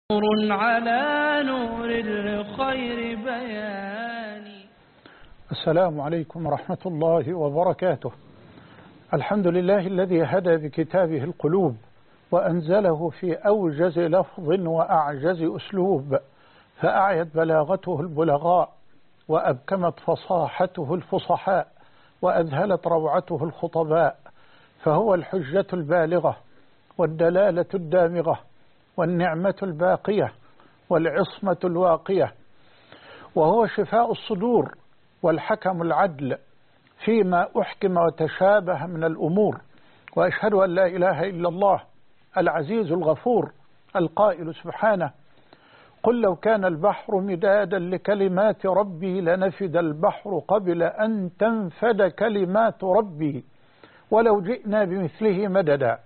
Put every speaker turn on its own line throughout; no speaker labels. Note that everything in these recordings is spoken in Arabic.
نور على نور الخير بياني.
السلام عليكم ورحمة الله وبركاته. الحمد لله الذي هدى بكتابه القلوب وأنزله في أوجز لفظ وأعجز أسلوب، فأعيت بلاغته البلغاء وأبكمت فصاحته الفصحاء وأذهلت روعته الخطباء، فهو الحجة البالغة والدلالة الدامغة والنعمة الباقية والعصمة الواقية، وهو شفاء الصدور والحكم العدل فيما أحكم وتشابه من الأمور. وأشهد أن لا إله إلا الله العزيز الغفور القائل سبحانه: قل لو كان البحر مدادا لكلمات ربي لنفد البحر قبل أن تنفد كلمات ربي ولو جئنا بمثله مددا.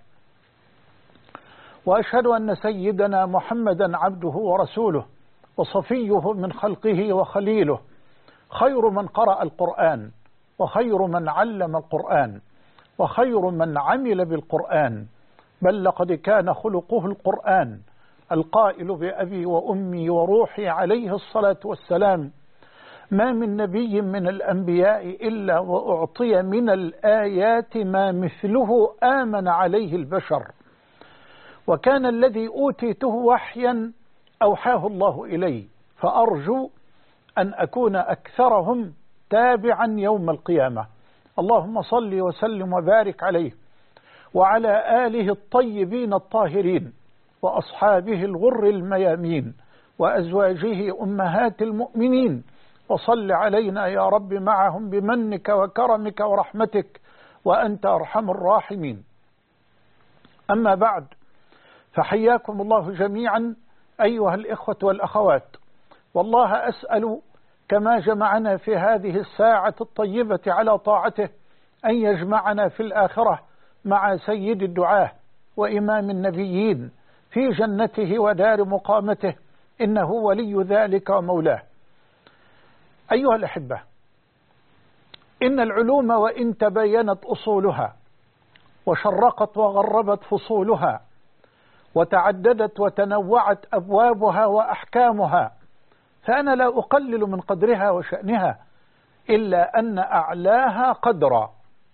وأشهد أن سيدنا محمدا عبده ورسوله وصفيه من خلقه وخليله، خير من قرأ القرآن وخير من علم القرآن وخير من عمل بالقرآن، بل لقد كان خلقه القرآن، القائل بأبي وأمي وروحي عليه الصلاة والسلام: ما من نبي من الأنبياء إلا وأعطي من الآيات ما مثله آمن عليه البشر، وكان الذي أوتيته وحيا أوحاه الله إلي، فأرجو أن أكون أكثرهم تابعا يوم القيامة. اللهم صل وسلم وبارك عليه وعلى آله الطيبين الطاهرين وأصحابه الغر الميامين وأزواجه أمهات المؤمنين، وصل علينا يا رب معهم بمنك وكرمك ورحمتك وأنت أرحم الراحمين. أما بعد، فحياكم الله جميعا أيها الإخوة والأخوات، والله أسأل كما جمعنا في هذه الساعة الطيبة على طاعته أن يجمعنا في الآخرة مع سيد الدعاة وإمام النبيين في جنته ودار مقامته، إنه ولي ذلك ومولاه. أيها الأحبة، إن العلوم وإن تبينت أصولها وشرقت وغربت فصولها وتعددت وتنوعت أبوابها وأحكامها، فأنا لا أقلل من قدرها وشأنها، إلا أن أعلاها قدرا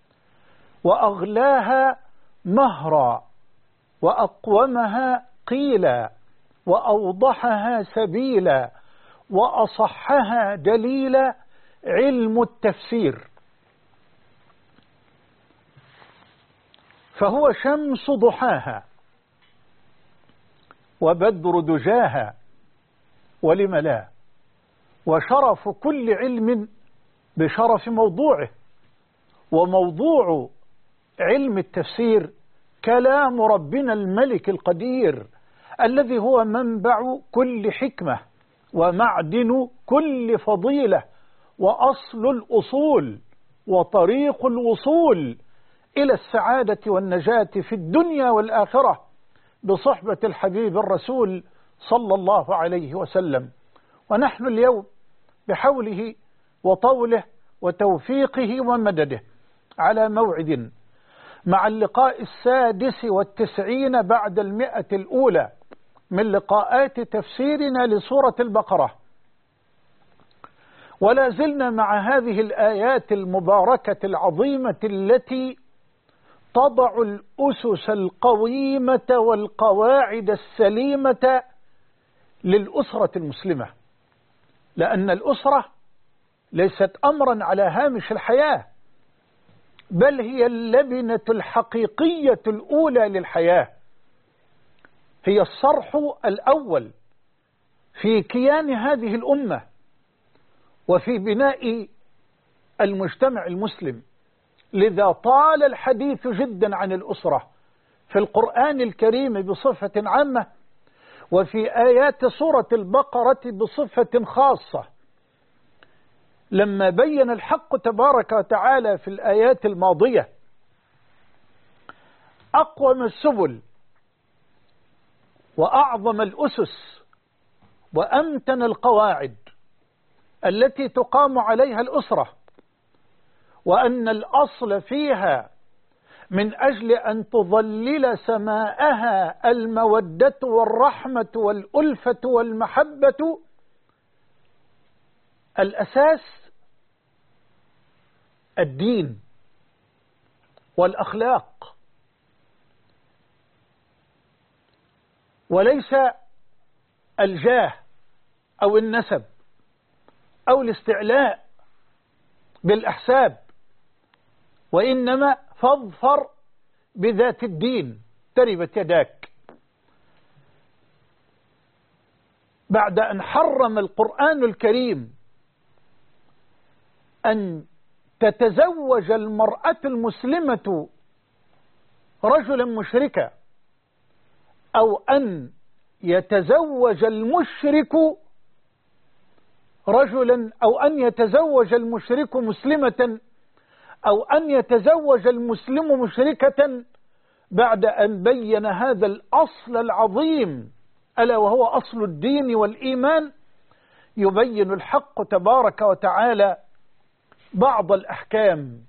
وأغلاها مهرا وأقومها قيلا وأوضحها سبيلا وأصحها دليلا علم التفسير، فهو شمس ضحاها وبدر دجاها، ولم لا، وشرف كل علم بشرف موضوعه، وموضوع علم التفسير كلام ربنا الملك القدير الذي هو منبع كل حكمة ومعدن كل فضيلة وأصل الأصول وطريق الوصول إلى السعادة والنجاة في الدنيا والآخرة بصحبة الحبيب الرسول صلى الله عليه وسلم. ونحن اليوم بحوله وطوله وتوفيقه ومدده على موعد مع اللقاء 96 بعد 100 الأولى من لقاءات تفسيرنا لسورة البقرة، ولا زلنا مع هذه الآيات المباركة العظيمة التي تضع الأسس القويمة والقواعد السليمة للأسرة المسلمة، لأن الأسرة ليست أمرا على هامش الحياة، بل هي اللبنة الحقيقية الأولى للحياة، هي الصرح الأول في كيان هذه الأمة وفي بناء المجتمع المسلم. لذا طال الحديث جدا عن الأسرة في القرآن الكريم بصفة عامة، وفي آيات سورة البقرة بصفة خاصة، لما بين الحق تبارك وتعالى في الآيات الماضية أقوم السبل وأعظم الأسس وأمتن القواعد التي تقام عليها الأسرة، وأن الأصل فيها من أجل أن تظلل سماءها المودة والرحمة والألفة والمحبة، الأساس الدين والأخلاق، وليس الجاه أو النسب أو الاستعلاء بالأحساب، وإنما فاظفر بذات الدين تربت يداك. بعد أن حرم القرآن الكريم أن تتزوج المرأة المسلمة رجلا مشركا، أو أن يتزوج المشرك رجلا، أو أن يتزوج المشرك مسلمة، أو أن يتزوج المسلم مشركة، بعد أن بين هذا الأصل العظيم ألا وهو أصل الدين والإيمان، يبين الحق تبارك وتعالى بعض الأحكام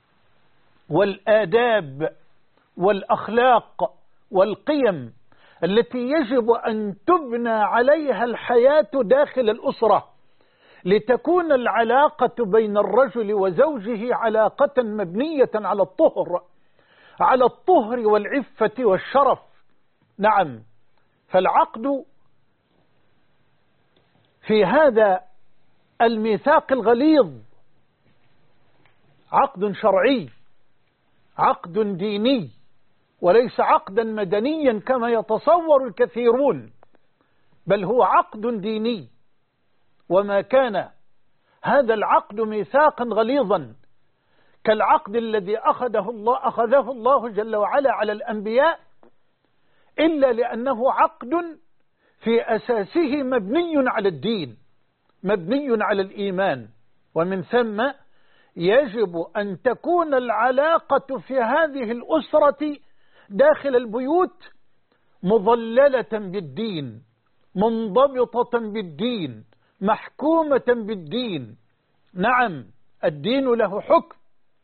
والآداب والأخلاق والقيم التي يجب أن تبنى عليها الحياة داخل الأسرة، لتكون العلاقة بين الرجل وزوجه علاقة مبنية على الطهر والعفة والشرف. نعم، فالعقد في هذا الميثاق الغليظ عقد شرعي، عقد ديني، وليس عقدا مدنيا كما يتصور الكثيرون، بل هو عقد ديني. وما كان هذا العقد ميثاقا غليظا كالعقد الذي أخذه الله جل وعلا على الأنبياء، إلا لأنه عقد في أساسه مبني على الدين، مبني على الإيمان، ومن ثم يجب أن تكون العلاقة في هذه الأسرة داخل البيوت مظللة بالدين، منضبطة بالدين، محكومة بالدين. نعم، الدين له حكم،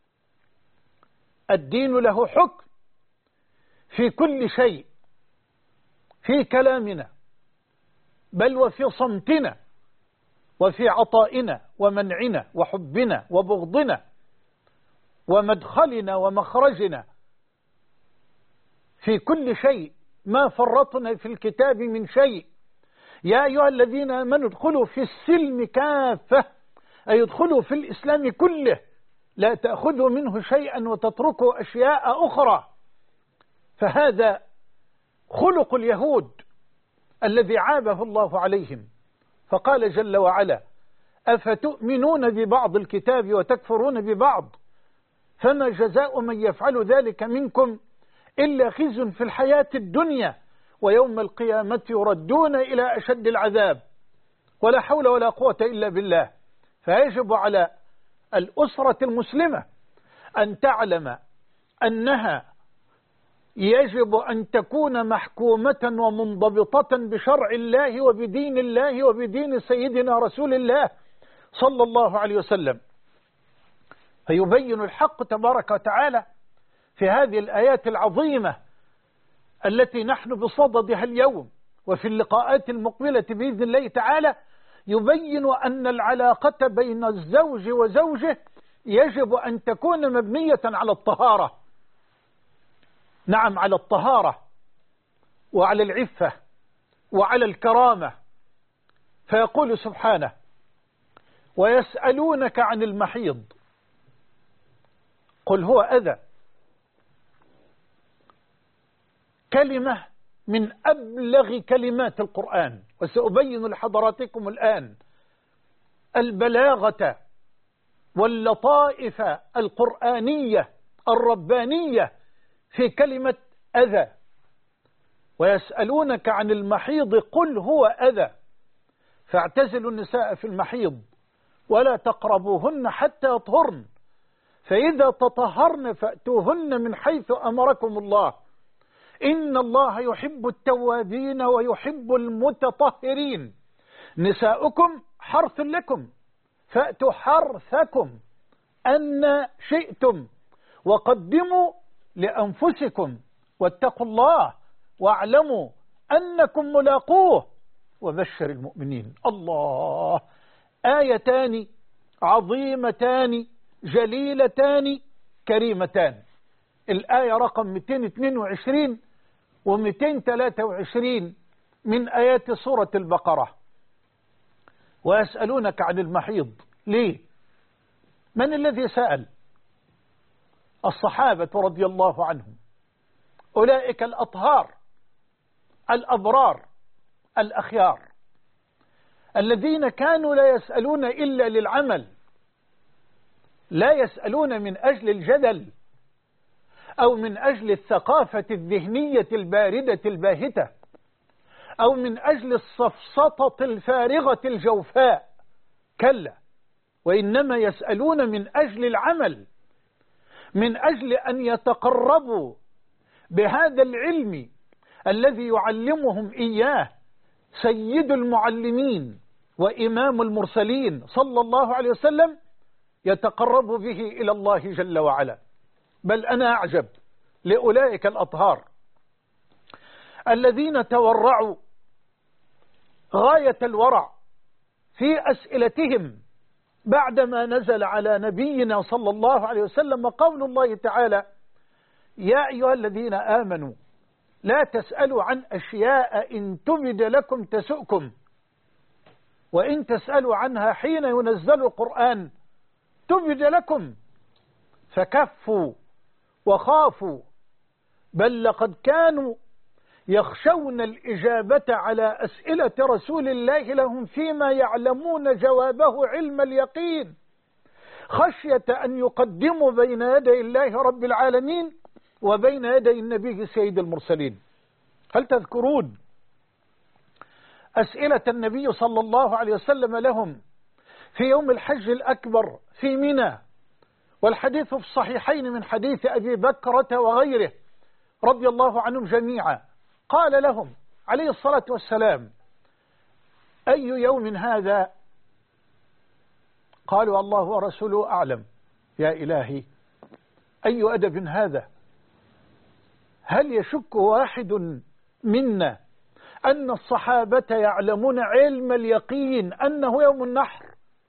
الدين له حكم في كل شيء، في كلامنا بل وفي صمتنا، وفي عطائنا ومنعنا وحبنا وبغضنا ومدخلنا ومخرجنا، في كل شيء، ما فرطنا في الكتاب من شيء. يا أيها الذين آمنوا ادخلوا في السلم كافة، أي ادخلوا في الإسلام كله، لا تأخذوا منه شيئا وتتركوا أشياء أخرى. فهذا خلق اليهود الذي عابه الله عليهم، فقال جل وعلا: أفتؤمنون ببعض الكتاب وتكفرون ببعض، فما جزاء من يفعل ذلك منكم إلا خزي في الحياة الدنيا ويوم القيامة يردون إلى أشد العذاب، ولا حول ولا قوة إلا بالله. فيجب على الأسرة المسلمة أن تعلم أنها يجب أن تكون محكومة ومنضبطة بشرع الله وبدين الله وبدين سيدنا رسول الله صلى الله عليه وسلم. فيبين الحق تبارك وتعالى في هذه الآيات العظيمة التي نحن بصددها اليوم وفي اللقاءات المقبلة بإذن الله تعالى، يبين أن العلاقة بين الزوج وزوجه يجب أن تكون مبنية على الطهارة. نعم، على الطهارة وعلى العفة وعلى الكرامة. فيقول سبحانه: ويسألونك عن المحيض قل هو أذى. كلمة من أبلغ كلمات القرآن، وسأبين لحضراتكم الآن البلاغة واللطائف القرآنية الربانية في كلمة أذى. ويسألونك عن المحيض قل هو أذى فاعتزلوا النساء في المحيض ولا تقربوهن حتى يطهرن فإذا تطهرن فأتوهن من حيث أمركم الله إن الله يحب التوابين ويحب المتطهرين. نساؤكم حرث لكم فأتوا حرثكم أن شئتم وقدموا لأنفسكم واتقوا الله واعلموا أنكم ملاقوه وبشر المؤمنين. الله، آيتان عظيمتان جليلتان كريمتان. الآية رقم 222 و223 من آيات سورة البقرة. ويسألونك عن المحيض. ليه؟ من الذي سأل؟ الصحابة رضي الله عنهم، أولئك الأطهار الأبرار الأخيار الذين كانوا لا يسألون إلا للعمل، لا يسألون من أجل الجدل أو من أجل الثقافة الذهنية الباردة الباهتة أو من أجل السفسطة الفارغة الجوفاء، كلا، وإنما يسألون من أجل العمل، من أجل أن يتقربوا بهذا العلم الذي يعلمهم إياه سيد المعلمين وإمام المرسلين صلى الله عليه وسلم، يتقرب به إلى الله جل وعلا. بل أنا أعجب لأولئك الأطهار الذين تورعوا غاية الورع في أسئلتهم بعدما نزل على نبينا صلى الله عليه وسلم قول الله تعالى: يا أيها الذين آمنوا لا تسألوا عن أشياء إن تبد لكم تسؤكم وإن تسألوا عنها حين ينزل القرآن تبد لكم، فكفوا وخافوا، بل لقد كانوا يخشون الإجابة على أسئلة رسول الله لهم فيما يعلمون جوابه علم اليقين، خشية أن يقدموا بين يدي الله رب العالمين وبين يدي النبي سيد المرسلين. هل تذكرون أسئلة النبي صلى الله عليه وسلم لهم في يوم الحج الأكبر في منى، والحديث في الصحيحين من حديث أبي بكرة وغيره رضي الله عنهم جميعا؟ قال لهم عليه الصلاة والسلام: أي يوم هذا؟ قالوا: الله ورسوله أعلم. يا إلهي، أي أدب هذا؟ هل يشك واحد منا أن الصحابة يعلمون علم اليقين أنه يوم النحر؟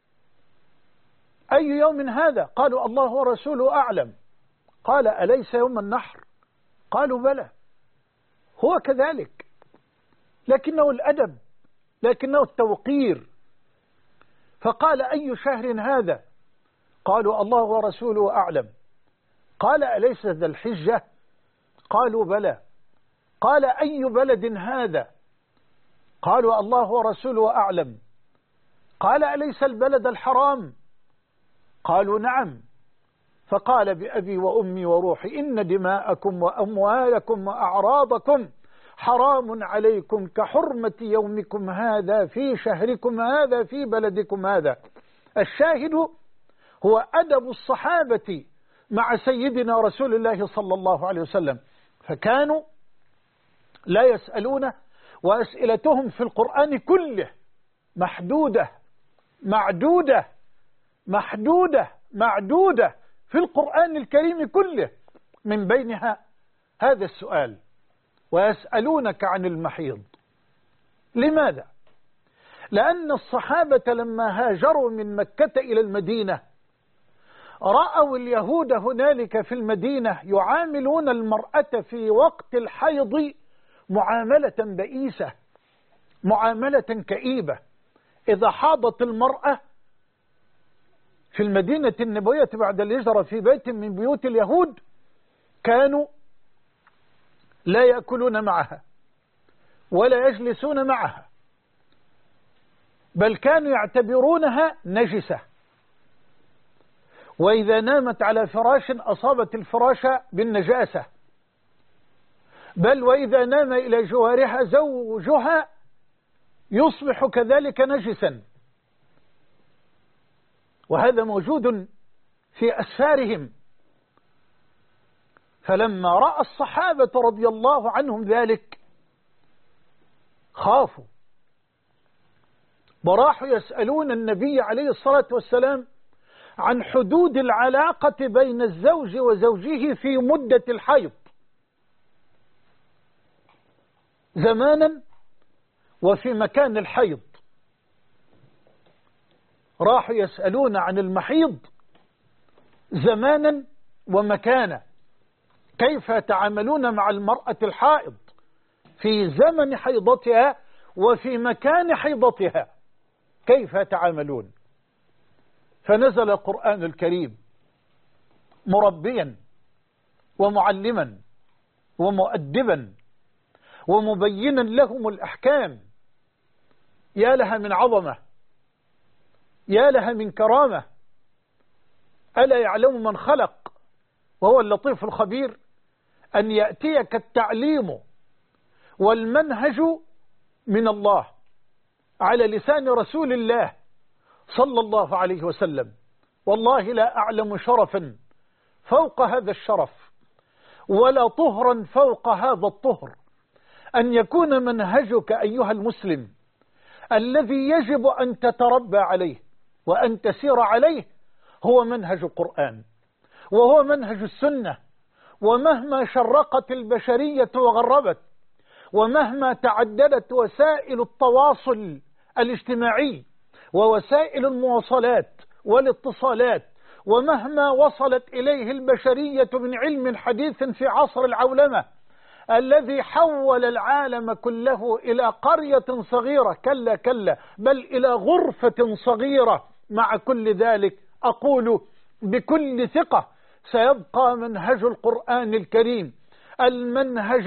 أي يوم هذا؟ قالوا: الله ورسوله أعلم. قال: أليس يوم النحر؟ قالوا: بلى، هو كذلك، لكنه الأدب، لكنه التوقير. فقال: أي شهر هذا؟ قالوا: الله ورسوله أعلم. قال: أليس ذا الحجة؟ قالوا: بلى. قال: أي بلد هذا؟ قالوا: الله ورسوله أعلم. قال: أليس البلد الحرام؟ قالوا: نعم. فقال: بأبي وأمي وروحي إن دماءكم وأموالكم وأعراضكم حرام عليكم كحرمة يومكم هذا في شهركم هذا في بلدكم هذا. الشاهد هو أدب الصحابة مع سيدنا رسول الله صلى الله عليه وسلم، فكانوا لا يسألون، وأسئلتهم في القرآن كله محدودة معدودة محدودة معدودة في القرآن الكريم كله، من بينها هذا السؤال: ويسألونك عن المحيض. لماذا؟ لأن الصحابة لما هاجروا من مكة إلى المدينة رأوا اليهود هنالك في المدينة يعاملون المرأة في وقت الحيض معاملة بئيسة، معاملة كئيبة. إذا حاضت المرأة في المدينة النبوية بعد الهجرة في بيت من بيوت اليهود كانوا لا يأكلون معها ولا يجلسون معها، بل كانوا يعتبرونها نجسة، وإذا نامت على فراش أصابت الفراش بالنجاسة، بل وإذا نام إلى جوارها زوجها يصبح كذلك نجسا. وهذا موجود في أسفارهم. فلما رأى الصحابة رضي الله عنهم ذلك خافوا وراحوا يسألون النبي عليه الصلاة والسلام عن حدود العلاقة بين الزوج وزوجه في مدة الحيض زمانا وفي مكان الحيض. راحوا يسألون عن المحيض زمانا ومكانا، كيف يتعاملون مع المرأة الحائض في زمن حيضتها وفي مكان حيضتها، كيف يتعاملون؟ فنزل القرآن الكريم مربيا ومعلما ومؤدبا ومبينا لهم الأحكام. يا لها من عظمة، يا لها من كرامة. ألا يعلم من خلق وهو اللطيف الخبير أن يأتيك التعليم والمنهج من الله على لسان رسول الله صلى الله عليه وسلم. والله لا أعلم شرفا فوق هذا الشرف ولا طهرا فوق هذا الطهر أن يكون منهجك أيها المسلم الذي يجب أن تتربى عليه وأن تسير عليه هو منهج القرآن وهو منهج السنة. ومهما شرقت البشرية وغربت ومهما تعددت وسائل التواصل الاجتماعي ووسائل المواصلات والاتصالات، ومهما وصلت إليه البشرية من علم حديث في عصر العولمة الذي حول العالم كله إلى قرية صغيرة، كلا كلا، بل إلى غرفة صغيرة، مع كل ذلك أقول بكل ثقة سيبقى منهج القرآن الكريم المنهج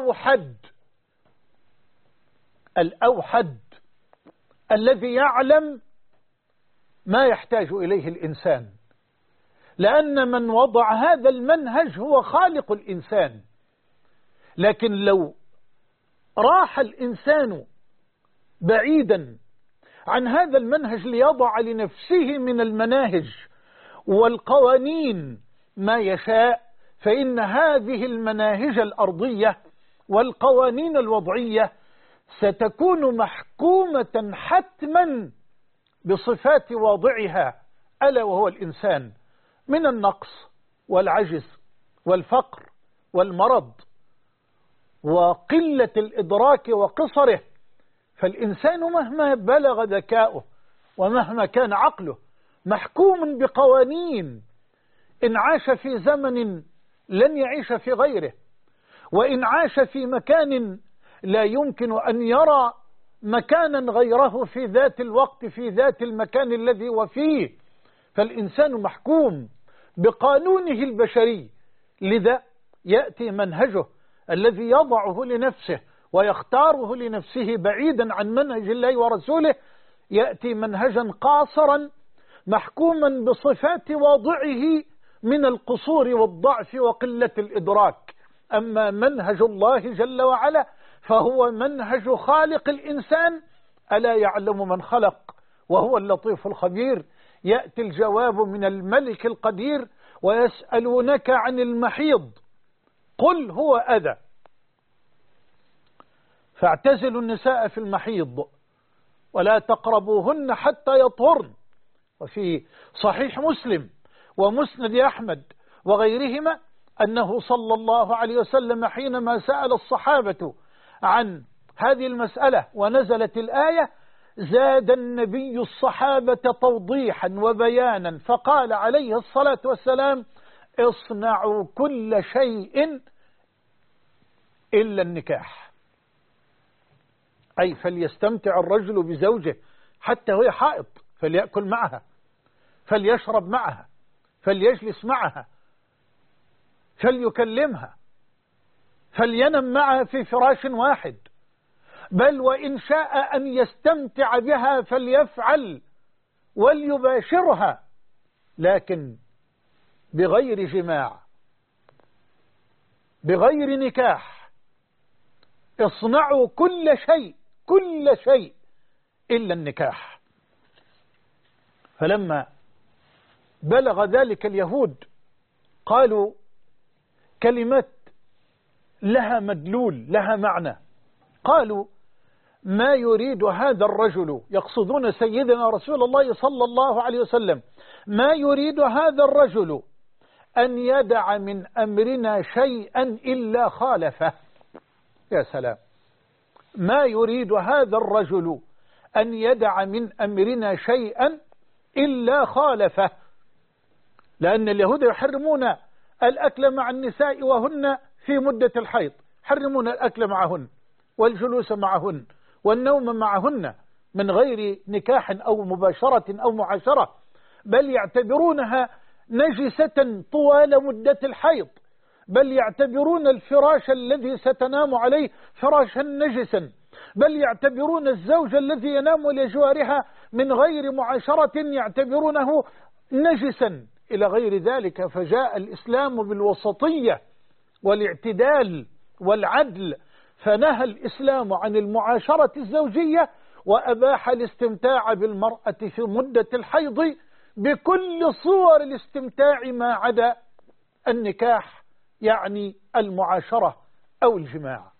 الأوحد الذي يعلم ما يحتاج إليه الإنسان، لأن من وضع هذا المنهج هو خالق الإنسان. لكن لو راح الإنسان بعيدا عن هذا المنهج ليضع لنفسه من المناهج والقوانين ما يشاء، فإن هذه المناهج الأرضية والقوانين الوضعية ستكون محكومة حتما بصفات واضعها، ألا وهو الإنسان، من النقص والعجز والفقر والمرض وقلة الإدراك وقصره. فالإنسان مهما بلغ ذكاؤه ومهما كان عقله محكوم بقوانين، إن عاش في زمن لن يعيش في غيره، وإن عاش في مكان لا يمكن أن يرى مكانا غيره في ذات الوقت في ذات المكان الذي هو فيه. فالإنسان محكوم بقانونه البشري، لذا يأتي منهجه الذي يضعه لنفسه ويختاره لنفسه بعيدا عن منهج الله ورسوله، يأتي منهجا قاصرا محكوما بصفات واضعه من القصور والضعف وقلة الإدراك. أما منهج الله جل وعلا فهو منهج خالق الإنسان، ألا يعلم من خلق وهو اللطيف الخبير. يأتي الجواب من الملك القدير: ويسألونك عن المحيض قل هو أذى فاعتزلوا النساء في المحيض ولا تقربوهن حتى يطهرن. وفي صحيح مسلم ومسند أحمد وغيرهما أنه صلى الله عليه وسلم حينما سأل الصحابة عن هذه المسألة ونزلت الآية زاد النبي الصحابة توضيحا وبيانا فقال عليه الصلاة والسلام: اصنعوا كل شيء إلا النكاح. أي فليستمتع الرجل بزوجه حتى وهي حائض، فليأكل معها، فليشرب معها، فليجلس معها، فليكلمها، فلينم معها في فراش واحد، بل وإن شاء أن يستمتع بها فليفعل وليباشرها، لكن بغير جماع، بغير نكاح. اصنعوا كل شيء إلا النكاح. فلما بلغ ذلك اليهود قالوا كلمات لها مدلول، لها معنى. قالوا: ما يريد هذا الرجل، يقصدون سيدنا رسول الله صلى الله عليه وسلم، ما يريد هذا الرجل أن يدع من أمرنا شيئا إلا خالفه. يا سلام، ما يريد هذا الرجل أن يدع من أمرنا شيئا إلا خالفه. لأن اليهود يحرمون الأكل مع النساء وهن في مدة الحيض، يحرمون الأكل معهن والجلوس معهن والنوم معهن من غير نكاح أو مباشرة أو معاشرة، بل يعتبرونها نجسة طوال مدة الحيض، بل يعتبرون الفراش الذي ستنام عليه فراشا نجسا، بل يعتبرون الزوج الذي ينام لجوارها من غير معاشرة يعتبرونه نجسا إلى غير ذلك. فجاء الإسلام بالوسطية والاعتدال والعدل، فنهى الإسلام عن المعاشرة الزوجية وأباح الاستمتاع بالمرأة في مدة الحيض بكل صور الاستمتاع ما عدا النكاح، يعني المعاشرة أو الجماع.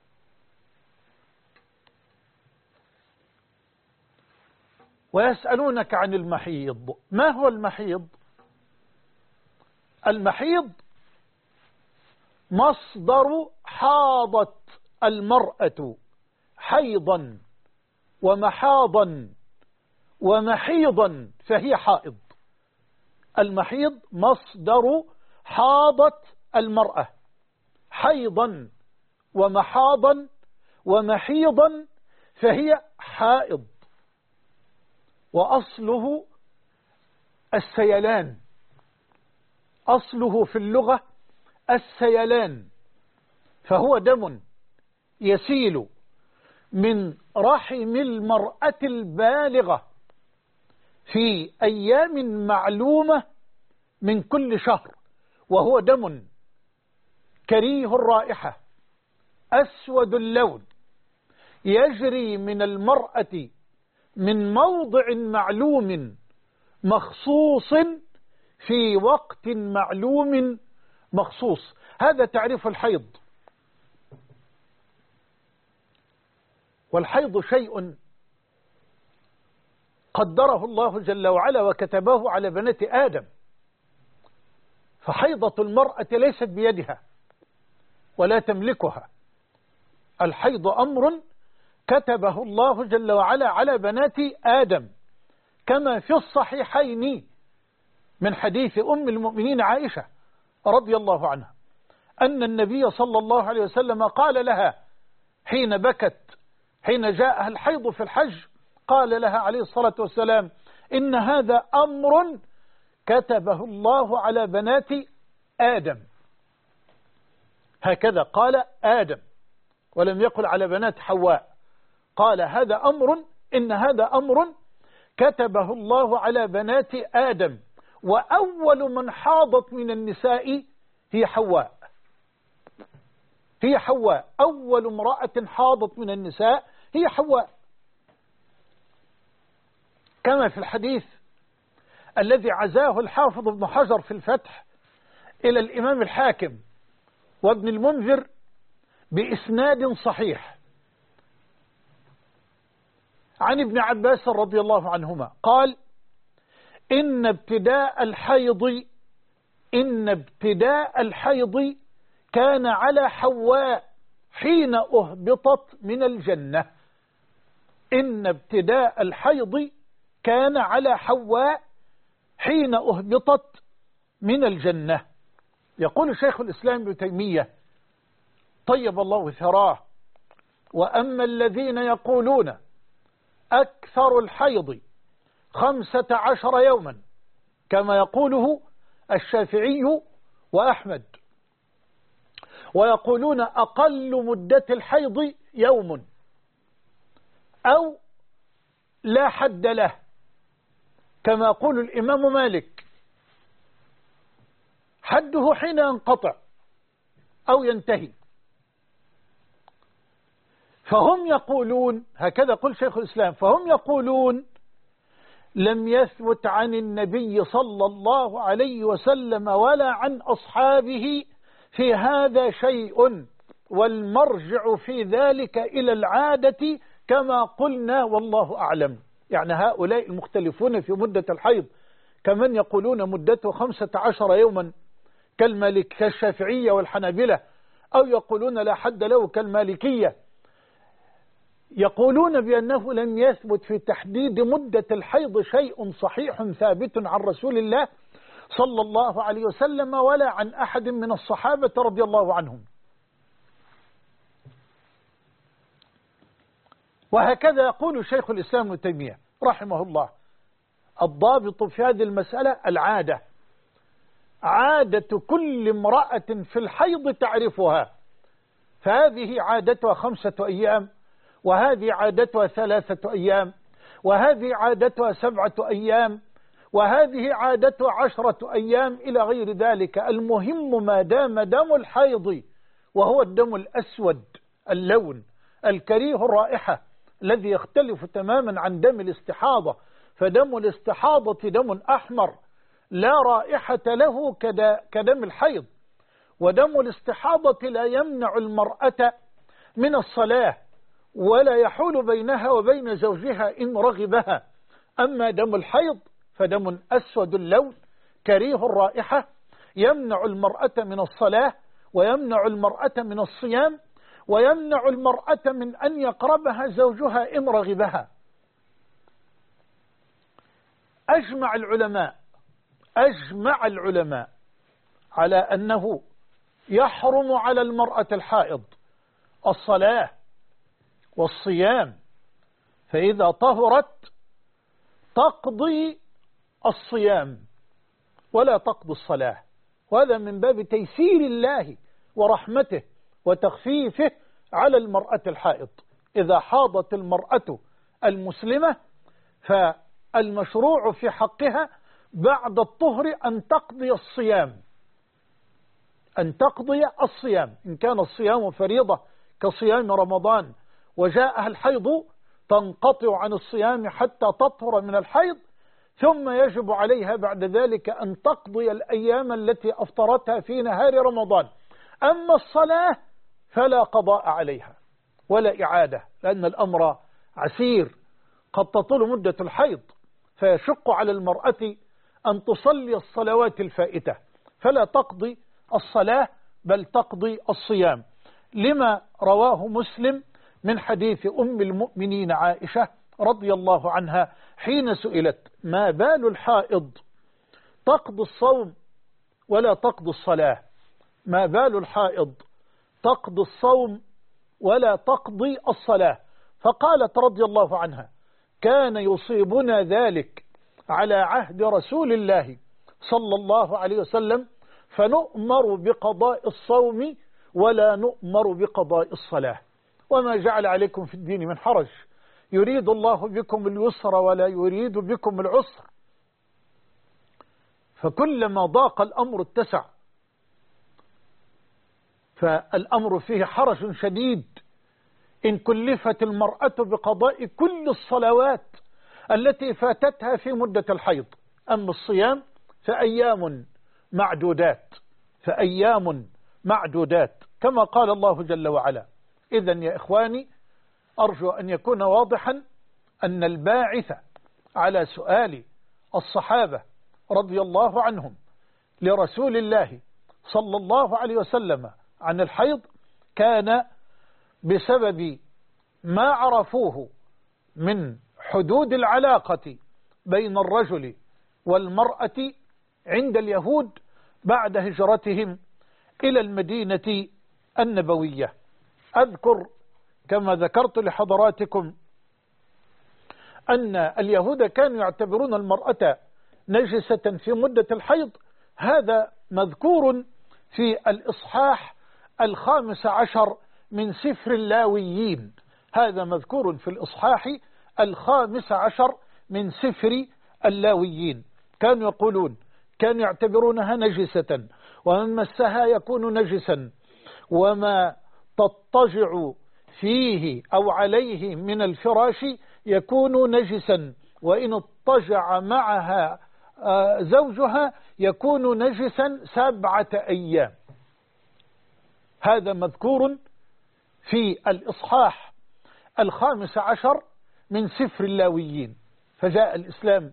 ويسألونك عن المحيض. ما هو المحيض؟ المحيض مصدر حاضت المرأة حيضا ومحاضا ومحيضا فهي حائض. المحيض مصدر حاضت المرأة حيضا ومحاضا ومحيضا فهي حائض. وأصله السيلان، أصله في اللغة السيلان، فهو دم يسيل من رحم المرأة البالغة في أيام معلومة من كل شهر، وهو دم كريه الرائحة أسود اللون يجري من المرأة من موضع معلوم مخصوص في وقت معلوم مخصوص. هذا تعريف الحيض. والحيض شيء قدره الله جل وعلا وكتبه على بنات آدم، فحيضة المرأة ليست بيدها ولا تملكها. الحيض أمر كتبه الله جل وعلا على بنات آدم، كما في الصحيحين من حديث أم المؤمنين عائشة رضي الله عنها أن النبي صلى الله عليه وسلم قال لها حين بكت حين جاءها الحيض في الحج، قال لها عليه الصلاة والسلام إن هذا أمر كتبه الله على بنات آدم. هكذا قال آدم ولم يقل على بنات حواء، قال هذا أمر، إن هذا أمر كتبه الله على بنات آدم. وأول من حاضت من النساء هي حواء، هي حواء، أول امرأة حاضت من النساء هي حواء، كما في الحديث الذي عزاه الحافظ ابن حجر في الفتح إلى الإمام الحاكم وابن المنذر بإسناد صحيح عن ابن عباس رضي الله عنهما قال إن ابتداء الحيض كان على حواء حين أهبطت من الجنة. إن ابتداء الحيض كان على حواء حين أهبطت من الجنة. يقول شيخ الإسلام ابن تيمية طيب الله ثراه: وأما الذين يقولون أكثر الحيض 15 يوما كما يقوله الشافعي وأحمد، ويقولون أقل مدة الحيض يوم أو لا حد له كما يقول الإمام مالك، حده حين ينقطع أو ينتهي. فهم يقولون هكذا قل شيخ الإسلام، فهم يقولون لم يثبت عن النبي صلى الله عليه وسلم ولا عن أصحابه في هذا شيء، والمرجع في ذلك إلى العادة كما قلنا والله أعلم. يعني هؤلاء المختلفون في مدة الحيض كمن يقولون مدته 15 يوما كالشافعية والحنابلة، أو يقولون لا حد له كالمالكية، يقولون بأنه لم يثبت في تحديد مدة الحيض شيء صحيح ثابت عن رسول الله صلى الله عليه وسلم ولا عن أحد من الصحابة رضي الله عنهم. وهكذا يقول شيخ الإسلام ابن تيمية رحمه الله: الضابط في هذه المسألة العادة، عادة كل امرأة في الحيض تعرفها، فهذه عادتها 5 أيام، وهذه عادتها 3 أيام، وهذه عادتها 7 أيام، وهذه عادتها 10 أيام إلى غير ذلك. المهم ما دام دم الحيض وهو الدم الأسود اللون الكريه الرائحة الذي يختلف تماما عن دم الاستحاضة، فدم الاستحاضة دم أحمر لا رائحة له كدم الحيض، ودم الاستحاضة لا يمنع المرأة من الصلاة ولا يحول بينها وبين زوجها إن رغبها. أما دم الحيض فدم أسود اللون كريه الرائحة يمنع المرأة من الصلاة ويمنع المرأة من الصيام ويمنع المرأة من أن يقربها زوجها إن رغبها. أجمع العلماء على أنه يحرم على المرأة الحائض الصلاة والصيام، فإذا طهرت تقضي الصيام ولا تقضي الصلاة، وهذا من باب تيسير الله ورحمته وتخفيفه على المرأة الحائض. إذا حاضت المرأة المسلمة فالمشروع في حقها بعد الطهر أن تقضي الصيام، إن كان الصيام فريضة كصيام رمضان وجاءها الحيض تنقطع عن الصيام حتى تطهر من الحيض، ثم يجب عليها بعد ذلك أن تقضي الأيام التي أفطرتها في نهار رمضان. أما الصلاة فلا قضاء عليها ولا إعادة، لأن الأمر عسير، قد تطول مدة الحيض فيشق على المرأة أن تصلي الصلوات الفائتة، فلا تقضي الصلاة بل تقضي الصيام، لما رواه مسلم من حديث أم المؤمنين عائشة رضي الله عنها حين سئلت: ما بال الحائض تقضي الصوم ولا تقضي الصلاة؟ ما بال الحائض تقضي الصوم ولا تقضي الصلاة؟ فقالت رضي الله عنها: كان يصيبنا ذلك على عهد رسول الله صلى الله عليه وسلم، فنؤمر بقضاء الصوم ولا نؤمر بقضاء الصلاة، وما جعل عليكم في الدين من حرج، يريد الله بكم اليسر ولا يريد بكم العسر. فكلما ضاق الأمر اتسع، فالأمر فيه حرج شديد إن كلفت المرأة بقضاء كل الصلوات التي فاتتها في مدة الحيض. أما الصيام فأيام معدودات كما قال الله جل وعلا. إذن يا إخواني، أرجو أن يكون واضحا أن الباعث على سؤال الصحابة رضي الله عنهم لرسول الله صلى الله عليه وسلم عن الحيض كان بسبب ما عرفوه من حدود العلاقة بين الرجل والمرأة عند اليهود بعد هجرتهم إلى المدينة النبوية. أذكر كما ذكرت لحضراتكم أن اليهود كانوا يعتبرون المرأة نجسة في مدة الحيض، هذا مذكور في الإصحاح 15 من سفر اللاويين، هذا مذكور في الإصحاح 15 من سفر اللاويين. كانوا يقولون، كانوا يعتبرونها نجسة، ومن مسها يكون نجسا، وما تضطجع فيه أو عليه من الفراش يكون نجسا، وإن اضطجع معها زوجها يكون نجسا 7 أيام. هذا مذكور في الإصحاح 15 من سفر اللاويين. فجاء الإسلام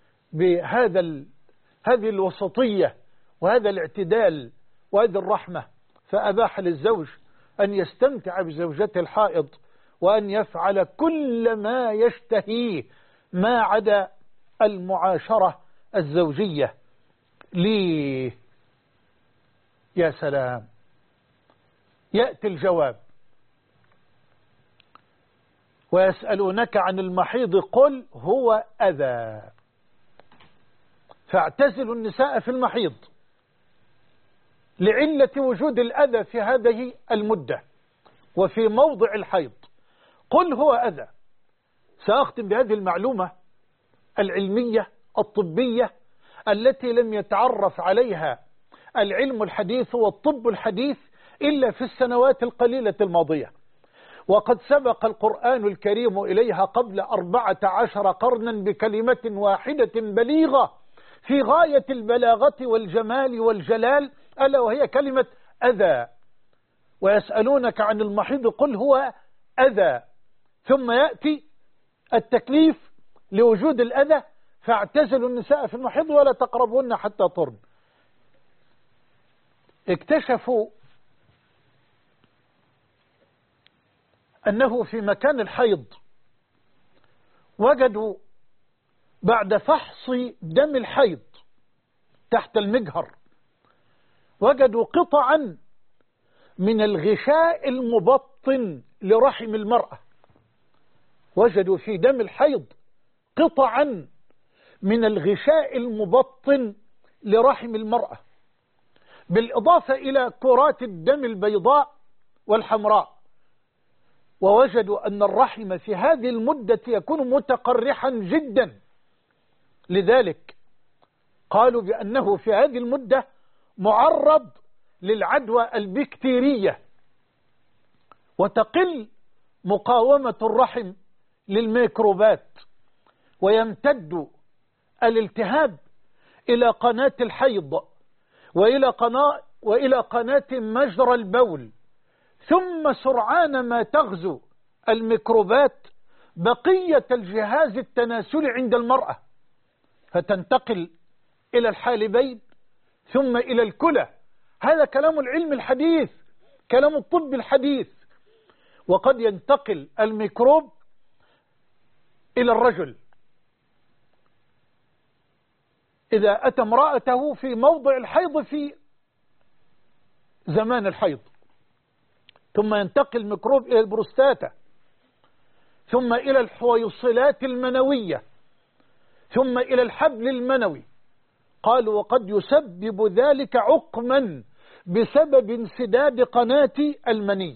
هذه الوسطية وهذا الاعتدال وهذه الرحمة، فأباح للزوج أن يستمتع بزوجته الحائض وأن يفعل كل ما يشتهيه ما عدا المعاشرة الزوجية. ليه؟ يا سلام، يأتي الجواب: ويسألونك عن المحيض قل هو أذى فاعتزلوا النساء في المحيض لعلة وجود الأذى في هذه المدة وفي موضع الحيض. قل هو أذى. سأختم بهذه المعلومة العلمية الطبية التي لم يتعرف عليها العلم الحديث والطب الحديث إلا في السنوات القليلة الماضية، وقد سبق القرآن الكريم إليها قبل 14 قرنا بكلمة واحدة بليغة في غاية البلاغة والجمال والجلال، ألا وهي كلمة أذى. ويسألونك عن المحيض قل هو أذى، ثم يأتي التكليف لوجود الأذى: فاعتزلوا النساء في المحيض ولا تقربون حتى طهرن. اكتشفوا أنه في مكان الحيض وجدوا بعد فحص دم الحيض تحت المجهر وجدوا قطعا من الغشاء المبطن لرحم المرأة. وجدوا في دم الحيض قطعا من الغشاء المبطن لرحم المرأة، بالإضافة إلى كرات الدم البيضاء والحمراء. ووجدوا أن الرحم في هذه المدة يكون متقرحا جدا، لذلك قالوا بأنه في هذه المدة معرض للعدوى البكتيرية، وتقل مقاومة الرحم للميكروبات، ويمتد الالتهاب إلى قناة الحيض وإلى قناة مجرى البول، ثم سرعان ما تغزو الميكروبات بقية الجهاز التناسلي عند المرأة، فتنتقل إلى الحالبين ثم إلى الكلى. هذا كلام العلم الحديث، كلام الطب الحديث. وقد ينتقل الميكروب إلى الرجل إذا أتى امرأته في موضع الحيض في زمان الحيض، ثم ينتقل الميكروب إلى البروستاتا، ثم إلى الحويصلات المنوية، ثم إلى الحبل المنوي. قالوا وقد يسبب ذلك عقما بسبب انسداد قناة المني.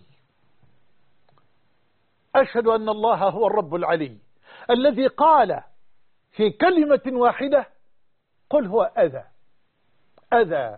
أشهد أن الله هو الرب العلي الذي قال في كلمة واحدة قل هو أذى. أذى،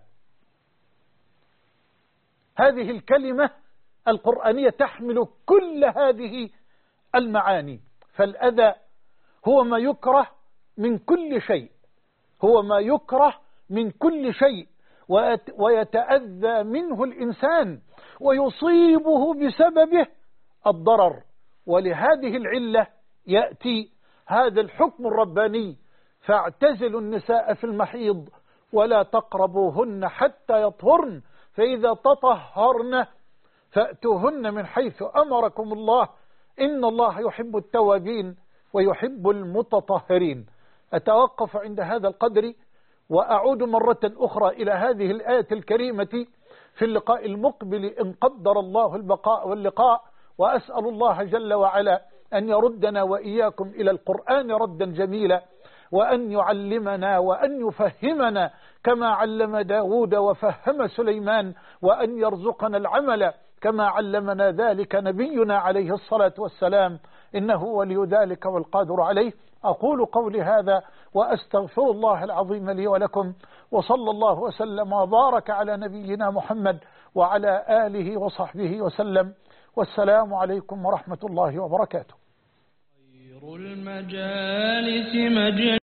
هذه الكلمة القرآنية تحمل كل هذه المعاني. فالأذى هو ما يكره من كل شيء، هو ما يكره من كل شيء ويتأذى منه الإنسان ويصيبه بسببه الضرر. ولهذه العلة يأتي هذا الحكم الرباني: فاعتزلوا النساء في المحيض ولا تقربوهن حتى يطهرن، فإذا تطهرن فأتوهن من حيث أمركم الله إن الله يحب التوابين ويحب المتطهرين. أتوقف عند هذا القدر وأعود مرة أخرى إلى هذه الآية الكريمة في اللقاء المقبل إن قدر الله البقاء واللقاء، وأسأل الله جل وعلا أن يردنا وإياكم إلى القرآن ردا جميلا، وأن يعلمنا وأن يفهمنا كما علم داود وفهم سليمان، وأن يرزقنا العمل كما علمنا ذلك نبينا عليه الصلاة والسلام، إنه ولي ذلك والقادر عليه. أقول قولي هذا وأستغفر الله العظيم لي ولكم، وصلى الله وسلم وبارك على نبينا محمد وعلى آله وصحبه وسلم، والسلام عليكم ورحمة الله وبركاته.
خير المجالس